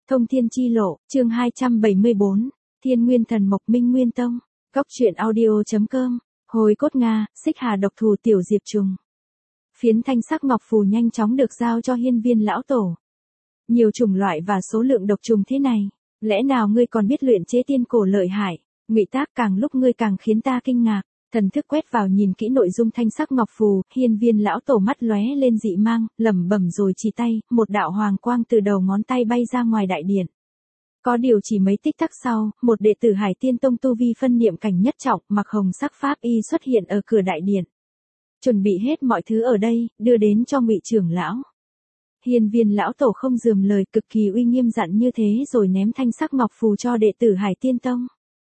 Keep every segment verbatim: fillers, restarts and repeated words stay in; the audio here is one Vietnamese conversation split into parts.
Thông Thiên Chi Lộ, chương hai trăm bảy mươi bốn, Thiên Nguyên Thần Mộc Minh Nguyên Tông, Cóc truyện audio.com, Hồi cốt Nga, Xích Hà độc thù tiểu diệp trùng. Phiến thanh sắc ngọc phù nhanh chóng được giao cho hiên viên lão tổ. Nhiều chủng loại và số lượng độc trùng thế này, lẽ nào ngươi còn biết luyện chế tiên cổ lợi hại? Ngụy Tác, càng lúc ngươi càng khiến ta kinh ngạc. Thần thức quét vào nhìn kỹ nội dung thanh sắc ngọc phù, hiên viên lão tổ mắt lóe lên dị mang, lẩm bẩm rồi chỉ tay, một đạo hoàng quang từ đầu ngón tay bay ra ngoài đại điện. Có điều chỉ mấy tích tắc sau, một đệ tử Hải Tiên Tông tu vi phân niệm cảnh nhất trọng, mặc hồng sắc pháp y xuất hiện ở cửa đại điện. Chuẩn bị hết mọi thứ ở đây, đưa đến cho Ngụy trưởng lão. Hiên viên lão tổ không rườm lời, cực kỳ uy nghiêm dặn như thế rồi ném thanh sắc ngọc phù cho đệ tử Hải Tiên Tông.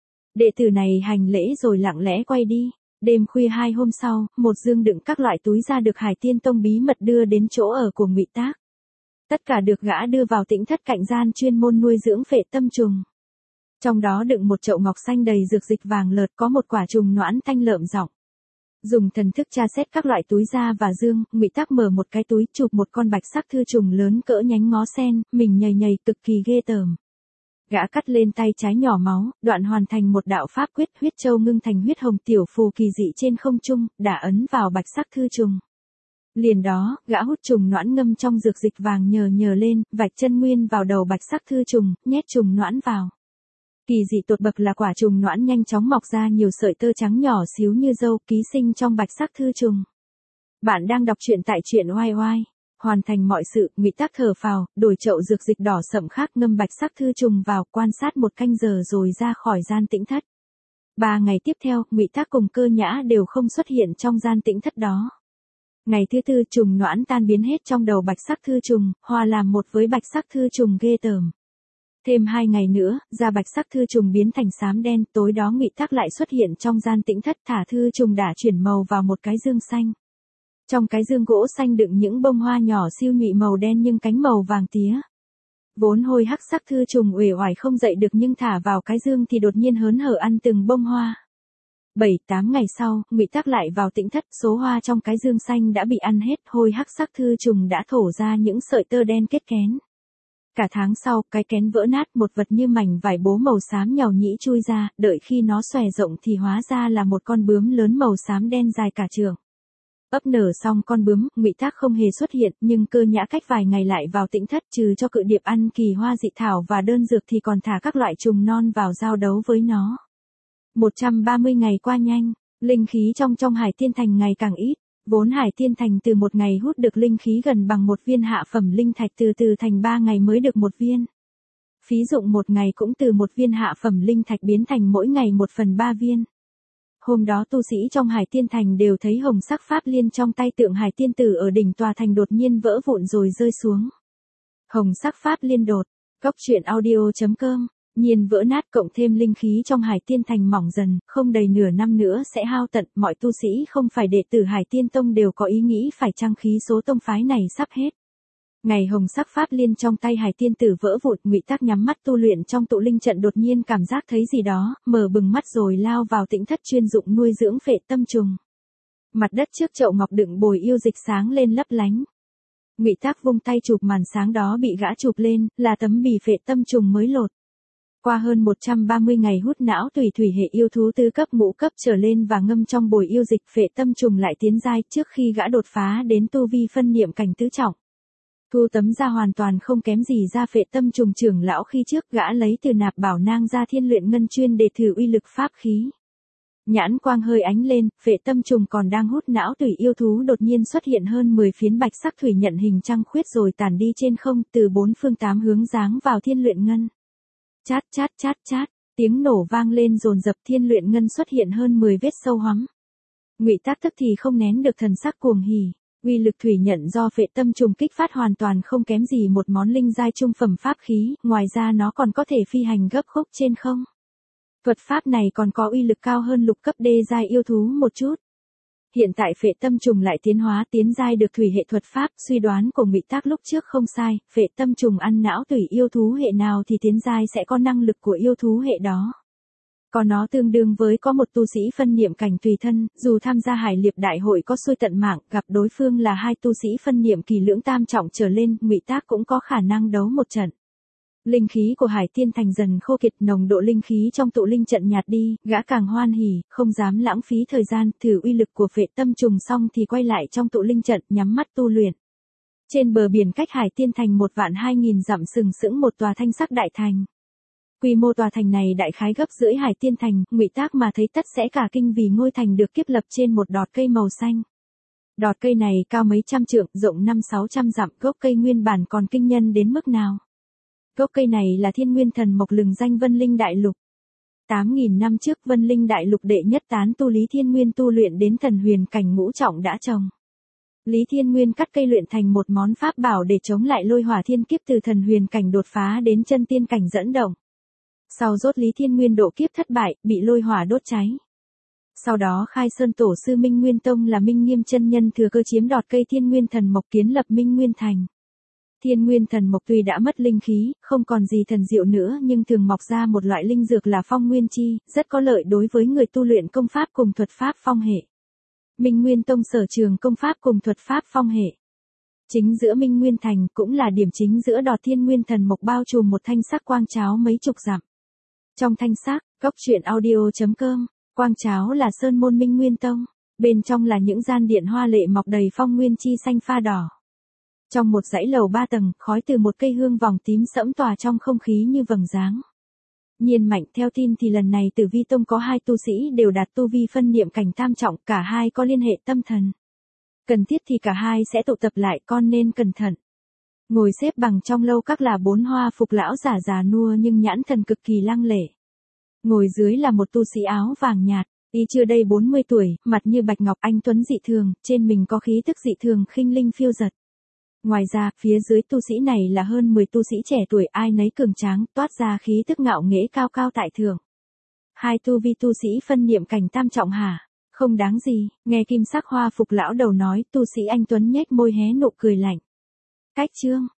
Đệ tử này hành lễ rồi lặng lẽ quay đi. Đêm khuya hai hôm sau, một dương đựng các loại túi da được Hải Tiên Tông bí mật đưa đến chỗ ở của Ngụy Tác. Tất cả được gã đưa vào tĩnh thất cạnh gian chuyên môn nuôi dưỡng phệ tâm trùng. Trong đó đựng một chậu ngọc xanh đầy dược dịch vàng lợt, có một quả trùng noãn thanh lợm giọng. Dùng thần thức tra xét các loại túi da và dương, Ngụy Tác mở một cái túi, chụp một con bạch sắc thư trùng lớn cỡ nhánh ngó sen, mình nhầy nhầy cực kỳ ghê tởm. Gã cắt lên tay trái nhỏ máu, đoạn hoàn thành một đạo pháp quyết, huyết châu ngưng thành huyết hồng tiểu phù kỳ dị trên không trung, đã ấn vào bạch sắc thư trùng. Liền đó, gã hút trùng noãn ngâm trong dược dịch vàng nhờ nhờ lên, vạch chân nguyên vào đầu bạch sắc thư trùng, nhét trùng noãn vào. Kỳ dị tột bậc là quả trùng noãn nhanh chóng mọc ra nhiều sợi tơ trắng nhỏ xíu như dâu, ký sinh trong bạch sắc thư trùng. Bạn đang đọc truyện tại truyện oai oai. Hoàn thành mọi sự, Ngụy Tác thở phào, đổi chậu dược dịch đỏ sậm khác ngâm bạch sắc thư trùng vào, quan sát một canh giờ rồi ra khỏi gian tĩnh thất. Ba ngày tiếp theo, Ngụy Tác cùng Cơ Nhã đều không xuất hiện trong gian tĩnh thất đó. Ngày thứ tư, trùng noãn tan biến hết trong đầu bạch sắc thư trùng, hòa làm một với bạch sắc thư trùng ghê tởm. Thêm hai ngày nữa, da bạch sắc thư trùng biến thành xám đen, tối đó Ngụy Tác lại xuất hiện trong gian tĩnh thất, thả thư trùng đã chuyển màu vào một cái dương xanh. Trong cái dương gỗ xanh đựng những bông hoa nhỏ siêu nhụy màu đen nhưng cánh màu vàng tía. Vốn hôi hắc sắc thư trùng uể oải không dậy được nhưng thả vào cái dương thì đột nhiên hớn hở ăn từng bông hoa. Bảy tám ngày sau, Ngụy Tác lại vào tĩnh thất, số hoa trong cái dương xanh đã bị ăn hết, hôi hắc sắc thư trùng đã thổ ra những sợi tơ đen kết kén. Cả tháng sau, cái kén vỡ nát, một vật như mảnh vải bố màu xám nhàu nhĩ chui ra, đợi khi nó xòe rộng thì hóa ra là một con bướm lớn màu xám đen dài cả trượng. Ấp nở xong con bướm, Ngụy Tác không hề xuất hiện, nhưng Cơ Nhã cách vài ngày lại vào tĩnh thất, trừ cho cự điệp ăn kỳ hoa dị thảo và đơn dược thì còn thả các loại trùng non vào giao đấu với nó. một trăm ba mươi ngày qua nhanh, linh khí trong trong Hải Tiên Thành ngày càng ít, vốn Hải Tiên Thành từ một ngày hút được linh khí gần bằng một viên hạ phẩm linh thạch, từ từ thành ba ngày mới được một viên. Phí dụng một ngày cũng từ một viên hạ phẩm linh thạch biến thành mỗi ngày một phần ba viên. Hôm đó tu sĩ trong Hải Tiên Thành đều thấy hồng sắc pháp liên trong tay tượng Hải Tiên Tử ở đỉnh tòa thành đột nhiên vỡ vụn rồi rơi xuống. Hồng sắc pháp liên đột, Cóc truyện audio.com, nhiên vỡ nát cộng thêm linh khí trong Hải Tiên Thành mỏng dần, không đầy nửa năm nữa sẽ hao tận, mọi tu sĩ không phải đệ tử Hải Tiên Tông đều có ý nghĩ phải chăng khí số tông phái này sắp hết. Ngày hồng sắc pháp liên trong tay Hải Tiên Tử vỡ vụn, Ngụy Tác nhắm mắt tu luyện trong tụ linh trận, đột nhiên cảm giác thấy gì đó, mở bừng mắt rồi lao vào tĩnh thất chuyên dụng nuôi dưỡng phệ tâm trùng. Mặt đất trước chậu ngọc đựng bồi yêu dịch sáng lên lấp lánh. Ngụy Tác vung tay chụp màn sáng đó bị gã chụp lên, là tấm bì phệ tâm trùng mới lột. Qua hơn một trăm ba mươi ngày hút não tùy thủy hệ yêu thú tứ cấp ngũ cấp trở lên và ngâm trong bồi yêu dịch, phệ tâm trùng lại tiến giai trước khi gã đột phá đến tu vi phân niệm cảnh tứ trọng. Thu tấm da hoàn toàn không kém gì da phệ tâm trùng trưởng lão khi trước, gã lấy từ nạp bảo nang ra thiên luyện ngân chuyên để thử uy lực pháp khí. Nhãn quang hơi ánh lên, phệ tâm trùng còn đang hút não tùy yêu thú đột nhiên xuất hiện hơn mười phiến bạch sắc thủy nhận hình trăng khuyết rồi tản đi trên không, từ bốn phương tám hướng giáng vào thiên luyện ngân. Chát chát chát chát, tiếng nổ vang lên dồn dập, thiên luyện ngân xuất hiện hơn mười vết sâu hoắm. Ngụy Tác tức thì không nén được thần sắc cuồng hỉ. Uy lực thủy nhận do phệ tâm trùng kích phát hoàn toàn không kém gì một món linh giai trung phẩm pháp khí, ngoài ra nó còn có thể phi hành gấp khúc trên không. Thuật pháp này còn có uy lực cao hơn lục cấp đê giai yêu thú một chút. Hiện tại phệ tâm trùng lại tiến hóa tiến giai được thủy hệ thuật pháp, suy đoán của Ngụy Tác lúc trước không sai, phệ tâm trùng ăn não tùy yêu thú hệ nào thì tiến giai sẽ có năng lực của yêu thú hệ đó. Còn nó tương đương với có một tu sĩ phân niệm cảnh tùy thân, dù tham gia Hải Liệp đại hội có xui tận mạng, gặp đối phương là hai tu sĩ phân niệm kỳ lưỡng tam trọng trở lên, Ngụy Tác cũng có khả năng đấu một trận. Linh khí của Hải Tiên Thành dần khô kiệt, nồng độ linh khí trong tụ linh trận nhạt đi, gã càng hoan hỉ, không dám lãng phí thời gian, thử uy lực của Phệ Tâm Trùng xong thì quay lại trong tụ linh trận, nhắm mắt tu luyện. Trên bờ biển cách Hải Tiên Thành một vạn hai nghìn dặm sừng sững một tòa thanh sắc đại thành. Quy mô tòa thành này đại khái gấp rưỡi Hải Tiên Thành, Ngụy Tác mà thấy tất sẽ cả kinh vì ngôi thành được kiếp lập trên một đọt cây màu xanh. Đọt cây này cao mấy trăm trượng, rộng năm sáu trăm dặm, gốc cây nguyên bản còn kinh nhân đến mức nào. Gốc cây này là Thiên Nguyên Thần Mộc lừng danh Vân Linh Đại Lục. tám nghìn năm trước Vân Linh Đại Lục đệ nhất tán tu Lý Thiên Nguyên tu luyện đến thần huyền cảnh ngũ trọng đã trồng. Lý Thiên Nguyên cắt cây luyện thành một món pháp bảo để chống lại lôi hỏa thiên kiếp từ thần huyền cảnh đột phá đến chân tiên cảnh dẫn động. Sau rốt Lý Thiên Nguyên độ kiếp thất bại, bị lôi hỏa đốt cháy. Sau đó khai sơn tổ sư Minh Nguyên Tông là Minh Nghiêm chân nhân thừa cơ chiếm đoạt cây Thiên Nguyên Thần Mộc kiến lập Minh Nguyên Thành. Thiên Nguyên Thần Mộc tuy đã mất linh khí, không còn gì thần diệu nữa nhưng thường mọc ra một loại linh dược là phong nguyên chi, rất có lợi đối với người tu luyện công pháp cùng thuật pháp phong hệ. Minh Nguyên Tông sở trường công pháp cùng thuật pháp phong hệ. Chính giữa Minh Nguyên Thành cũng là điểm chính giữa đọt Thiên Nguyên Thần Mộc bao trùm một thanh sắc quang cháo mấy chục dặm. Trong thanh sắc, góc truyện audio chấm com, quang cháo là sơn môn Minh Nguyên Tông, bên trong là những gian điện hoa lệ mọc đầy phong nguyên chi xanh pha đỏ. Trong một dãy lầu ba tầng, khói từ một cây hương vòng tím sẫm tỏa trong không khí như vầng dáng. Nhiên Mạnh theo tin thì lần này Tử Vi Tông có hai tu sĩ đều đạt tu vi phân niệm cảnh tam trọng, cả hai có liên hệ tâm thần. Cần thiết thì cả hai sẽ tụ tập lại, con nên cẩn thận. Ngồi xếp bằng trong lâu các là bốn hoa phục lão giả già nua nhưng nhãn thần cực kỳ lăng lệ. Ngồi dưới là một tu sĩ áo vàng nhạt, y chưa đầy bốn mươi tuổi, mặt như bạch ngọc anh tuấn dị thường, trên mình có khí tức dị thường khinh linh phiêu dật. Ngoài ra, phía dưới tu sĩ này là hơn mười tu sĩ trẻ tuổi ai nấy cường tráng, toát ra khí tức ngạo nghễ cao cao tại thượng. Hai tu vi tu sĩ phân niệm cảnh tam trọng hả? Không đáng gì, nghe kim sắc hoa phục lão đầu nói, tu sĩ anh tuấn nhếch môi hé nụ cười lạnh. Cách chương,